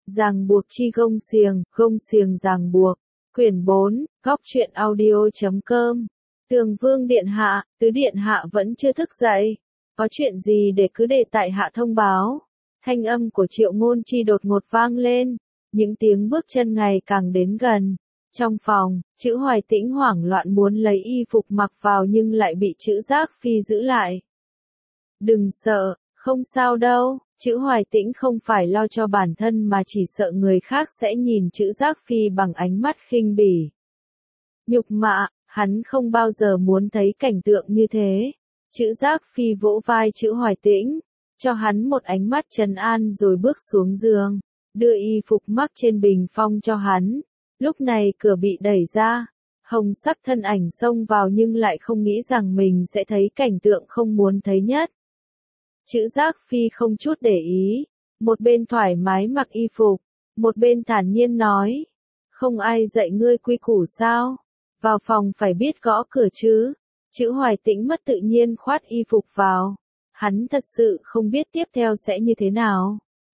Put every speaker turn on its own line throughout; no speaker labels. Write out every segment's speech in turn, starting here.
Ràng buộc chi gông xiềng ràng buộc. Quyển 4, góc truyện audio.com. Tường Vương Điện Hạ, Tứ Điện Hạ vẫn chưa thức dậy. Có chuyện gì để cứ để tại hạ thông báo. Thanh âm của Triệu Ngôn Chi đột ngột vang lên. Những tiếng bước chân ngày càng đến gần. Trong phòng, Chữ Hoài Tĩnh hoảng loạn muốn lấy y phục mặc vào nhưng lại bị Chữ Giác Phi giữ lại. Đừng sợ, không sao đâu. Chữ Hoài Tĩnh không phải lo cho bản thân mà chỉ sợ người khác sẽ nhìn Chữ Giác Phi bằng ánh mắt khinh bỉ. Nhục mạ, hắn không bao giờ muốn thấy cảnh tượng như thế. Chữ Giác Phi vỗ vai Chữ Hoài Tĩnh, cho hắn một ánh mắt trấn an rồi bước xuống giường, đưa y phục mắc trên bình phong cho hắn. Lúc này cửa bị đẩy ra, hồng sắc thân ảnh xông vào nhưng lại không nghĩ rằng mình sẽ thấy cảnh tượng không muốn thấy nhất. Chữ Giác Phi không chút để ý, một bên thoải mái mặc y phục, một bên thản nhiên nói, không ai dạy ngươi quy củ sao, vào phòng phải biết gõ cửa chứ. Chữ Hoài Tĩnh mất tự nhiên khoát y phục vào, hắn thật sự không biết tiếp theo sẽ như thế nào.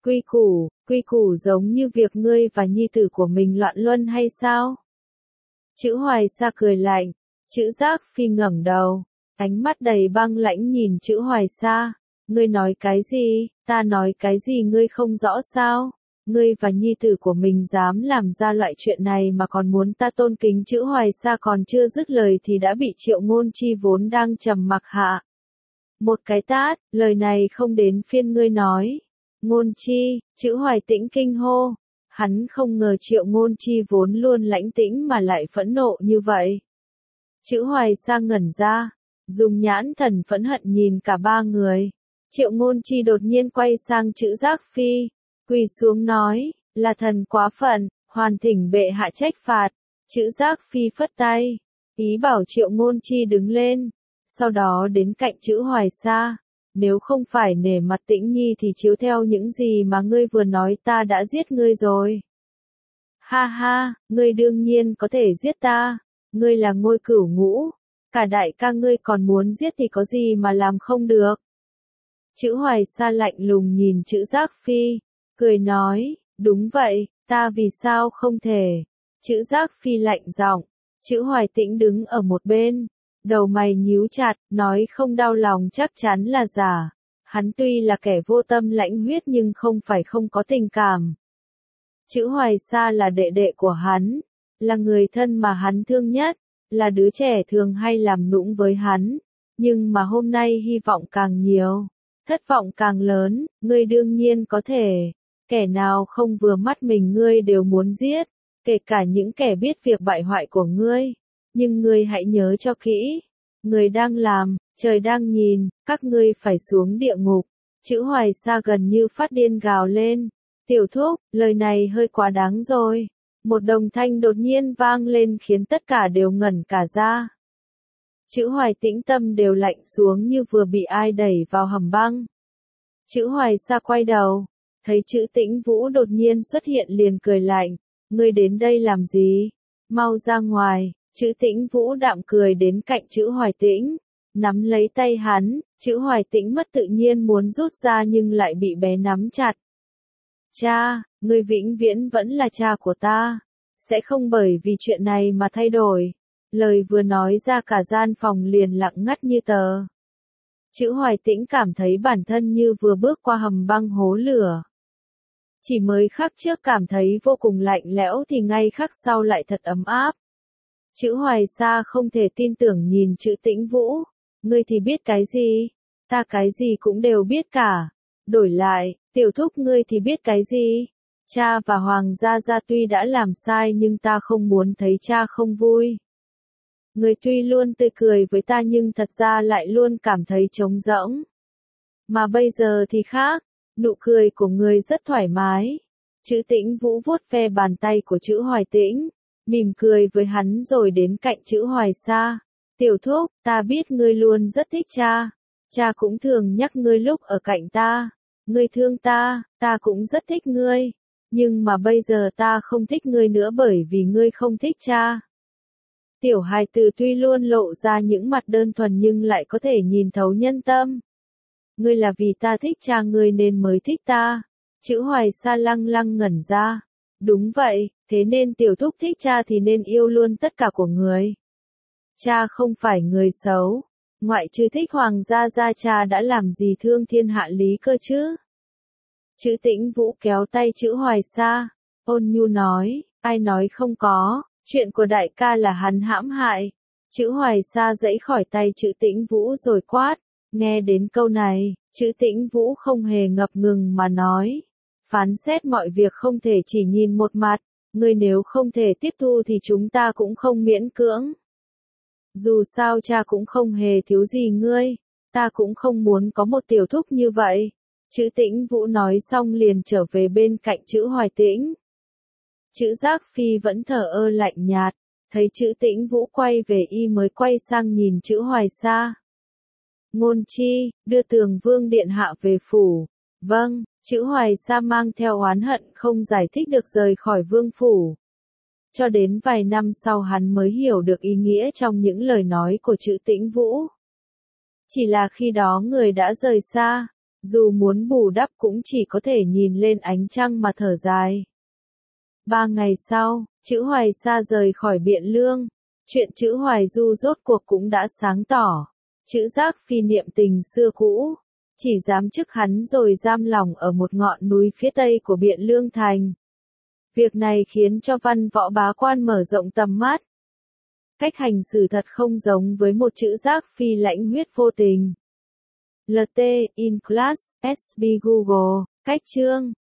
Quy củ giống như việc ngươi và nhi tử của mình loạn luân hay sao? Chữ Hoài Sa cười lạnh, Chữ Giác Phi ngẩng đầu, ánh mắt đầy băng lãnh nhìn Chữ Hoài Sa. Ngươi nói cái gì, ta nói cái gì ngươi không rõ sao? Ngươi và nhi tử của mình dám làm ra loại chuyện này mà còn muốn ta tôn kính. Chữ Hoài Sa còn chưa dứt lời thì đã bị Triệu Ngôn Chi vốn đang trầm mặc hạ một cái tát. Lời này không đến phiên ngươi nói. Ngôn Chi, Chữ Hoài Tĩnh kinh hô. Hắn không ngờ Triệu Ngôn Chi vốn luôn lãnh tĩnh mà lại phẫn nộ như vậy. Chữ Hoài Sa ngẩn ra, dùng nhãn thần phẫn hận nhìn cả ba người. Triệu Ngôn Chi đột nhiên quay sang Chữ Giác Phi, quỳ xuống nói, là thần quá phận, hoàn thỉnh bệ hạ trách phạt. Chữ Giác Phi phất tay, ý bảo Triệu Ngôn Chi đứng lên, sau đó đến cạnh Chữ Hoài Sa, nếu không phải nể mặt Tĩnh Nhi thì chiếu theo những gì mà ngươi vừa nói ta đã giết ngươi rồi. Ha ha, ngươi đương nhiên có thể giết ta, ngươi là Ngôi Cửu Ngũ, cả đại ca ngươi còn muốn giết thì có gì mà làm không được. Chữ Hoài Sa lạnh lùng nhìn Chữ Giác Phi, cười nói, đúng vậy, ta vì sao không thể. Chữ Giác Phi lạnh giọng, Chữ Hoài Tĩnh đứng ở một bên, đầu mày nhíu chặt, nói không đau lòng chắc chắn là giả. Hắn tuy là kẻ vô tâm lãnh huyết nhưng không phải không có tình cảm. Chữ Hoài Sa là đệ đệ của hắn, là người thân mà hắn thương nhất, là đứa trẻ thường hay làm nũng với hắn, nhưng mà hôm nay hy vọng càng nhiều. Thất vọng càng lớn, ngươi đương nhiên có thể, kẻ nào không vừa mắt mình ngươi đều muốn giết, kể cả những kẻ biết việc bại hoại của ngươi. Nhưng ngươi hãy nhớ cho kỹ, người đang làm, trời đang nhìn, các ngươi phải xuống địa ngục. Chữ Hoài Sa gần như phát điên gào lên, tiểu thúc, lời này hơi quá đáng rồi. Một đồng thanh đột nhiên vang lên khiến tất cả đều ngẩn cả ra. Chữ Hoài Tĩnh tâm đều lạnh xuống như vừa bị ai đẩy vào hầm băng. Chữ Hoài Sa quay đầu, thấy Chữ Tĩnh Vũ đột nhiên xuất hiện liền cười lạnh, ngươi đến đây làm gì? Mau ra ngoài. Chữ Tĩnh Vũ đạm cười đến cạnh Chữ Hoài Tĩnh, nắm lấy tay hắn. Chữ Hoài Tĩnh mất tự nhiên muốn rút ra nhưng lại bị bé nắm chặt. Cha, ngươi vĩnh viễn vẫn là cha của ta, sẽ không bởi vì chuyện này mà thay đổi. Lời vừa nói ra cả gian phòng liền lặng ngắt như tờ. Chữ Hoài Tĩnh cảm thấy bản thân như vừa bước qua hầm băng hố lửa. Chỉ mới khắc trước cảm thấy vô cùng lạnh lẽo thì ngay khắc sau lại thật ấm áp. Chữ Hoài Sa không thể tin tưởng nhìn Chữ Tĩnh Vũ, ngươi thì biết cái gì? Ta cái gì cũng đều biết cả. Đổi lại, tiểu thúc ngươi thì biết cái gì? Cha và Hoàng gia gia tuy đã làm sai nhưng ta không muốn thấy cha không vui. Người tuy luôn tươi cười với ta nhưng thật ra lại luôn cảm thấy trống rỗng. Mà bây giờ thì khác, nụ cười của người rất thoải mái. Chữ Tĩnh Vũ vuốt ve bàn tay của Chữ Hoài Tĩnh, mỉm cười với hắn rồi đến cạnh Chữ Hoài Sa. Tiểu thúc, ta biết ngươi luôn rất thích cha. Cha cũng thường nhắc ngươi lúc ở cạnh ta. Ngươi thương ta, ta cũng rất thích ngươi. Nhưng mà bây giờ ta không thích ngươi nữa bởi vì ngươi không thích cha. Tiểu hài tử tuy luôn lộ ra những mặt đơn thuần nhưng lại có thể nhìn thấu nhân tâm. Ngươi là vì ta thích cha ngươi nên mới thích ta. Chữ Hoài Sa lăng lăng ngẩn ra. Đúng vậy, thế nên tiểu thúc thích cha thì nên yêu luôn tất cả của người. Cha không phải người xấu. Ngoại trừ thích hoàng gia cha đã làm gì thương thiên hạ lý cơ chứ? Chữ Tĩnh Vũ kéo tay chữ Hoài Sa, ôn nhu nói, ai nói không có, chuyện của đại ca là hắn hãm hại. Chữ Hoài Sa giãy khỏi tay chữ Tĩnh Vũ rồi quát, nghe đến câu này, chữ Tĩnh Vũ không hề ngập ngừng mà nói, phán xét mọi việc không thể chỉ nhìn một mặt, ngươi nếu không thể tiếp thu thì chúng ta cũng không miễn cưỡng. Dù sao cha cũng không hề thiếu gì ngươi, ta cũng không muốn có một tiểu thúc như vậy. Chữ Tĩnh Vũ nói xong liền trở về bên cạnh chữ Hoài Tĩnh. Chữ Giác Phi vẫn thờ ơ lạnh nhạt, thấy chữ Tĩnh Vũ quay về y mới quay sang nhìn chữ Hoài Sa. Ngôn chi, đưa Tường Vương điện hạ về phủ. Vâng, chữ Hoài Sa mang theo oán hận không giải thích được rời khỏi vương phủ. Cho đến vài năm sau hắn mới hiểu được ý nghĩa trong những lời nói của chữ Tĩnh Vũ. Chỉ là khi đó người đã rời xa, dù muốn bù đắp cũng chỉ có thể nhìn lên ánh trăng mà thở dài. 3 ngày sau, chữ Hoài Sa rời khỏi Biện Lương. Chuyện chữ Hoài Du rốt cuộc cũng đã sáng tỏ. Chữ Giác Phi niệm tình xưa cũ, chỉ dám chức hắn rồi giam lòng ở một ngọn núi phía tây của Biện Lương thành. Việc này khiến cho văn võ bá quan mở rộng tầm mắt. Cách hành xử thật không giống với một chữ Giác Phi lãnh huyết vô tình. LT, In Class, SB Google, cách chương.